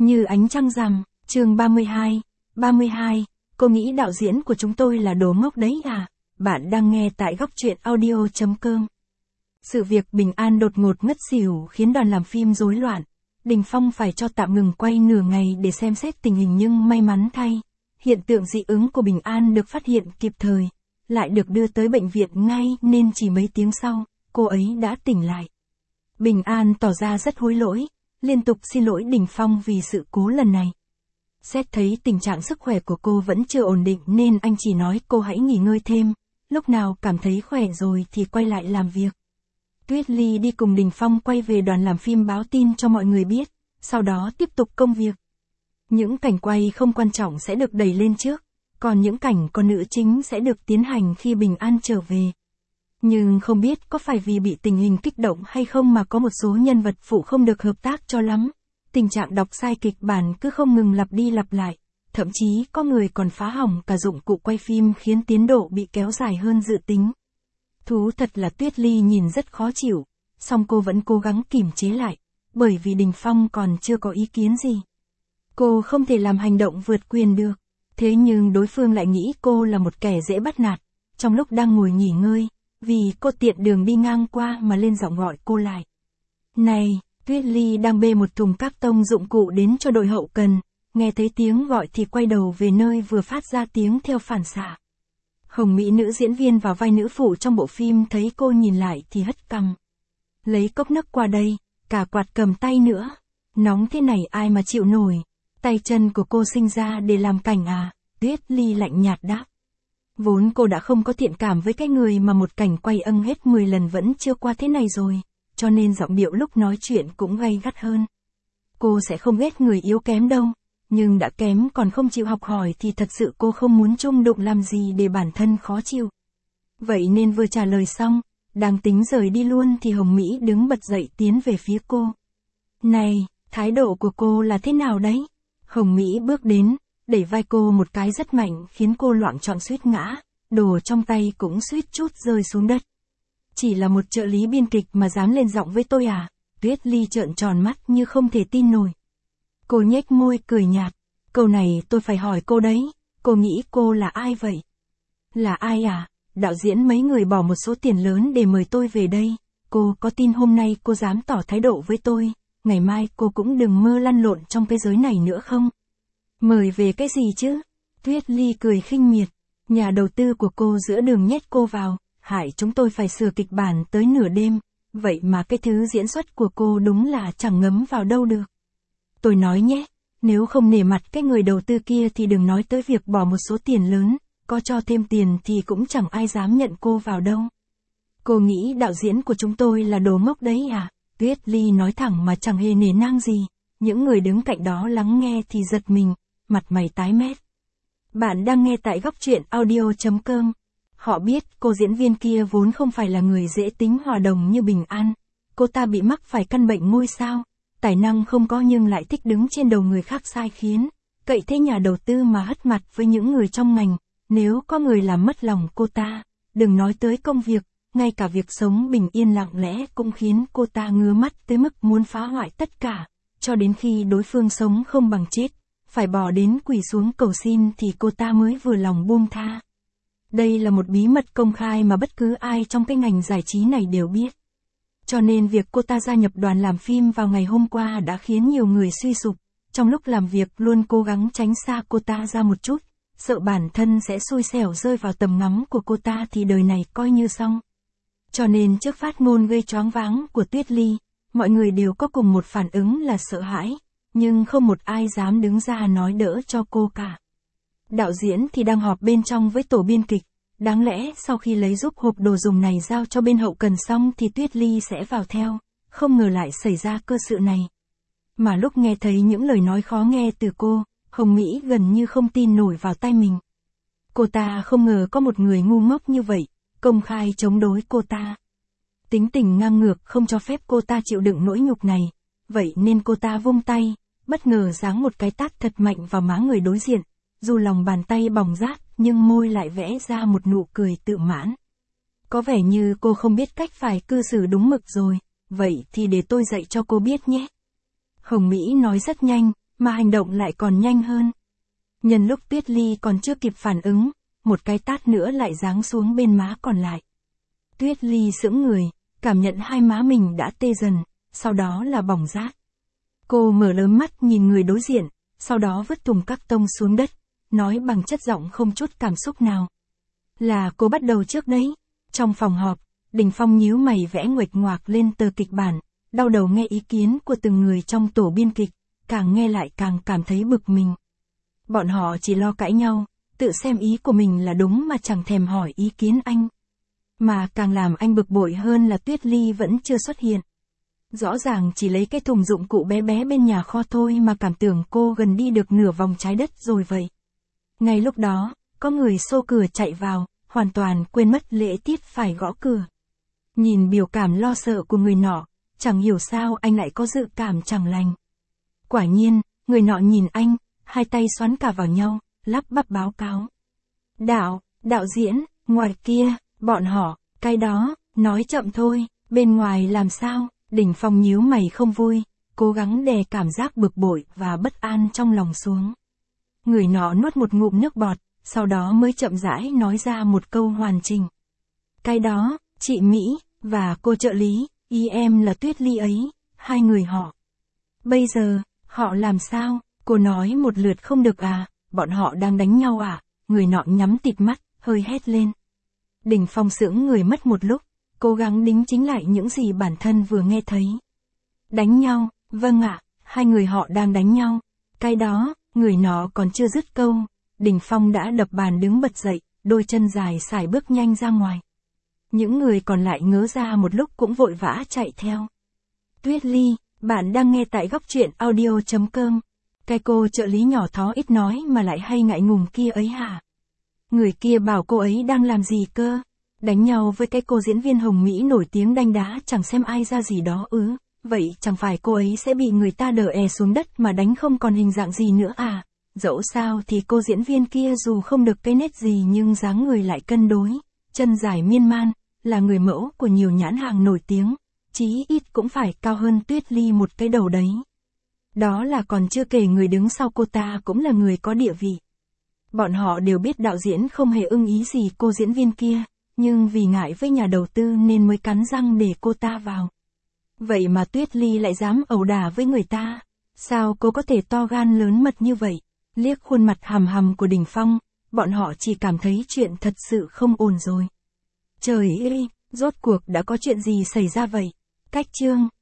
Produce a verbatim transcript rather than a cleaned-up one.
Như ánh trăng rằm, chương ba mươi hai. ba mươi hai, cô nghĩ đạo diễn của chúng tôi là đồ ngốc đấy à? Bạn đang nghe tại góc truyện audio chấm com. Sự việc Bình An đột ngột ngất xỉu khiến đoàn làm phim rối loạn. Đình Phong phải cho tạm ngừng quay nửa ngày để xem xét tình hình, nhưng may mắn thay, hiện tượng dị ứng của Bình An được phát hiện kịp thời, lại được đưa tới bệnh viện ngay nên chỉ mấy tiếng sau, cô ấy đã tỉnh lại. Bình An tỏ ra rất hối lỗi, liên tục xin lỗi Đình Phong vì sự cố lần này. Xét thấy tình trạng sức khỏe của cô vẫn chưa ổn định nên anh chỉ nói cô hãy nghỉ ngơi thêm, lúc nào cảm thấy khỏe rồi thì quay lại làm việc. Tuyết Ly đi cùng Đình Phong quay về đoàn làm phim báo tin cho mọi người biết, sau đó tiếp tục công việc. Những cảnh quay không quan trọng sẽ được đẩy lên trước, còn những cảnh có nữ chính sẽ được tiến hành khi Bình An trở về. Nhưng không biết có phải vì bị tình hình kích động hay không mà có một số nhân vật phụ không được hợp tác cho lắm. Tình trạng đọc sai kịch bản cứ không ngừng lặp đi lặp lại, thậm chí có người còn phá hỏng cả dụng cụ quay phim khiến tiến độ bị kéo dài hơn dự tính. Thú thật là Tuyết Ly nhìn rất khó chịu, song cô vẫn cố gắng kìm chế lại, bởi vì Đình Phong còn chưa có ý kiến gì. Cô không thể làm hành động vượt quyền được, thế nhưng đối phương lại nghĩ cô là một kẻ dễ bắt nạt. Trong lúc đang ngồi nghỉ ngơi, vì cô tiện đường đi ngang qua mà lên giọng gọi cô lại. Này, Tuyết Ly đang bê một thùng các tông dụng cụ đến cho đội hậu cần, nghe thấy tiếng gọi thì quay đầu về nơi vừa phát ra tiếng theo phản xạ. Hồng Mỹ, nữ diễn viên vào vai nữ phụ trong bộ phim, thấy cô nhìn lại thì hất cằm. Lấy cốc nước qua đây, cả quạt cầm tay nữa. Nóng thế này ai mà chịu nổi. Tay chân của cô sinh ra để làm cảnh à? Tuyết Ly lạnh nhạt đáp. Vốn cô đã không có thiện cảm với cái người mà một cảnh quay âng hết mười lần vẫn chưa qua thế này rồi, cho nên giọng điệu lúc nói chuyện cũng gay gắt hơn. Cô sẽ không ghét người yếu kém đâu, nhưng đã kém còn không chịu học hỏi thì thật sự cô không muốn chung đụng làm gì để bản thân khó chịu. Vậy nên vừa trả lời xong, đang tính rời đi luôn thì Hồng Mỹ đứng bật dậy tiến về phía cô. Này, thái độ của cô là thế nào đấy? Hồng Mỹ bước đến, đẩy vai cô một cái rất mạnh khiến cô loạng choạng suýt ngã, đồ trong tay cũng suýt chút rơi xuống đất. Chỉ là một trợ lý biên kịch mà dám lên giọng với tôi à? Tuyết Ly trợn tròn mắt như không thể tin nổi. Cô nhếch môi cười nhạt. Câu này tôi phải hỏi cô đấy, cô nghĩ cô là ai vậy? Là ai à? Đạo diễn mấy người bỏ một số tiền lớn để mời tôi về đây. Cô có tin hôm nay cô dám tỏ thái độ với tôi, ngày mai cô cũng đừng mơ lăn lộn trong cái giới này nữa không? Mời về cái gì chứ? Tuyết Ly cười khinh miệt. Nhà đầu tư của cô giữa đường nhét cô vào, hại chúng tôi phải sửa kịch bản tới nửa đêm. Vậy mà cái thứ diễn xuất của cô đúng là chẳng ngấm vào đâu được. Tôi nói nhé, nếu không nể mặt cái người đầu tư kia thì đừng nói tới việc bỏ một số tiền lớn, có cho thêm tiền thì cũng chẳng ai dám nhận cô vào đâu. Cô nghĩ đạo diễn của chúng tôi là đồ ngốc đấy à? Tuyết Ly nói thẳng mà chẳng hề nể nang gì. Những người đứng cạnh đó lắng nghe thì giật mình, mặt mày tái mét. Bạn đang nghe tại góc truyện audio chấm com. Họ biết cô diễn viên kia vốn không phải là người dễ tính hòa đồng như Bình An. Cô ta bị mắc phải căn bệnh ngôi sao, tài năng không có nhưng lại thích đứng trên đầu người khác sai khiến, cậy thế nhà đầu tư mà hất mặt với những người trong ngành. Nếu có người làm mất lòng cô ta, đừng nói tới công việc, ngay cả việc sống bình yên lặng lẽ cũng khiến cô ta ngứa mắt tới mức muốn phá hoại tất cả, cho đến khi đối phương sống không bằng chết, phải bỏ đến quỳ xuống cầu xin thì cô ta mới vừa lòng buông tha. Đây là một bí mật công khai mà bất cứ ai trong cái ngành giải trí này đều biết. Cho nên việc cô ta gia nhập đoàn làm phim vào ngày hôm qua đã khiến nhiều người suy sụp. Trong lúc làm việc luôn cố gắng tránh xa cô ta ra một chút, sợ bản thân sẽ xui xẻo rơi vào tầm ngắm của cô ta thì đời này coi như xong. Cho nên trước phát ngôn gây choáng váng của Tuyết Ly, mọi người đều có cùng một phản ứng là sợ hãi, nhưng không một ai dám đứng ra nói đỡ cho cô cả. Đạo diễn thì đang họp bên trong với tổ biên kịch. Đáng lẽ sau khi lấy giúp hộp đồ dùng này giao cho bên hậu cần xong thì Tuyết Ly sẽ vào theo, không ngờ lại xảy ra cơ sự này. Mà lúc nghe thấy những lời nói khó nghe từ cô, Hồng Mỹ gần như không tin nổi vào tai mình. Cô ta không ngờ có một người ngu ngốc như vậy, công khai chống đối cô ta. Tính tình ngang ngược không cho phép cô ta chịu đựng nỗi nhục này, vậy nên cô ta vung tay, bất ngờ giáng một cái tát thật mạnh vào má người đối diện. Dù lòng bàn tay bỏng rát, nhưng môi lại vẽ ra một nụ cười tự mãn. Có vẻ như cô không biết cách phải cư xử đúng mực rồi, vậy thì để tôi dạy cho cô biết nhé. Hồng Mỹ nói rất nhanh, mà hành động lại còn nhanh hơn. Nhân lúc Tuyết Ly còn chưa kịp phản ứng, một cái tát nữa lại giáng xuống bên má còn lại. Tuyết Ly sững người, cảm nhận hai má mình đã tê dần, sau đó là bỏng rát. Cô mở lớn mắt nhìn người đối diện, sau đó vứt thùng các tông xuống đất, nói bằng chất giọng không chút cảm xúc nào. Là cô bắt đầu trước đấy. Trong phòng họp, Đình Phong nhíu mày vẽ nguệch ngoạc lên tờ kịch bản, đau đầu nghe ý kiến của từng người trong tổ biên kịch, càng nghe lại càng cảm thấy bực mình. Bọn họ chỉ lo cãi nhau, tự xem ý của mình là đúng mà chẳng thèm hỏi ý kiến anh. Mà càng làm anh bực bội hơn là Tuyết Ly vẫn chưa xuất hiện. Rõ ràng chỉ lấy cái thùng dụng cụ bé bé bên nhà kho thôi mà cảm tưởng cô gần đi được nửa vòng trái đất rồi vậy. Ngay lúc đó, có người xô cửa chạy vào, hoàn toàn quên mất lễ tiết phải gõ cửa. Nhìn biểu cảm lo sợ của người nọ, chẳng hiểu sao anh lại có dự cảm chẳng lành. Quả nhiên, người nọ nhìn anh, hai tay xoắn cả vào nhau, lắp bắp báo cáo. Đạo, đạo diễn, ngoài kia, bọn họ, cái đó, nói chậm thôi, bên ngoài làm sao? Đình Phong nhíu mày không vui, cố gắng đè cảm giác bực bội và bất an trong lòng xuống. Người nọ nuốt một ngụm nước bọt, sau đó mới chậm rãi nói ra một câu hoàn chỉnh. Cái đó, chị Mỹ, và cô trợ lý, ý em là Tuyết Ly ấy, hai người họ. Bây giờ, họ làm sao? Cô nói một lượt không được à, bọn họ đang đánh nhau à? Người nọ nhắm tịt mắt, hơi hét lên. Đình Phong sững người mất một lúc, cố gắng đính chính lại những gì bản thân vừa nghe thấy. Đánh nhau, vâng ạ, hai người họ đang đánh nhau. Cái đó, người nọ còn chưa dứt câu, Đình Phong đã đập bàn đứng bật dậy, đôi chân dài sải bước nhanh ra ngoài. Những người còn lại ngớ ra một lúc cũng vội vã chạy theo. Tuyết Ly, bạn đang nghe tại góc truyện audio chấm com. Cái cô trợ lý nhỏ thó ít nói mà lại hay ngại ngùng kia ấy hả? Người kia bảo cô ấy đang làm gì cơ? Đánh nhau với cái cô diễn viên Hồng Mỹ nổi tiếng đanh đá chẳng xem ai ra gì đó ư? Vậy chẳng phải cô ấy sẽ bị người ta đỡ è xuống đất mà đánh không còn hình dạng gì nữa à? Dẫu sao thì cô diễn viên kia dù không được cái nét gì nhưng dáng người lại cân đối, chân dài miên man, là người mẫu của nhiều nhãn hàng nổi tiếng, chí ít cũng phải cao hơn Tuyết Ly một cái đầu đấy. Đó là còn chưa kể người đứng sau cô ta cũng là người có địa vị. Bọn họ đều biết đạo diễn không hề ưng ý gì cô diễn viên kia, nhưng vì ngại với nhà đầu tư nên mới cắn răng để cô ta vào. Vậy mà Tuyết Ly lại dám ẩu đả với người ta. Sao cô có thể to gan lớn mật như vậy? Liếc khuôn mặt hầm hầm của Đình Phong, bọn họ chỉ cảm thấy chuyện thật sự không ổn rồi. Trời ơi, rốt cuộc đã có chuyện gì xảy ra vậy? Cách chương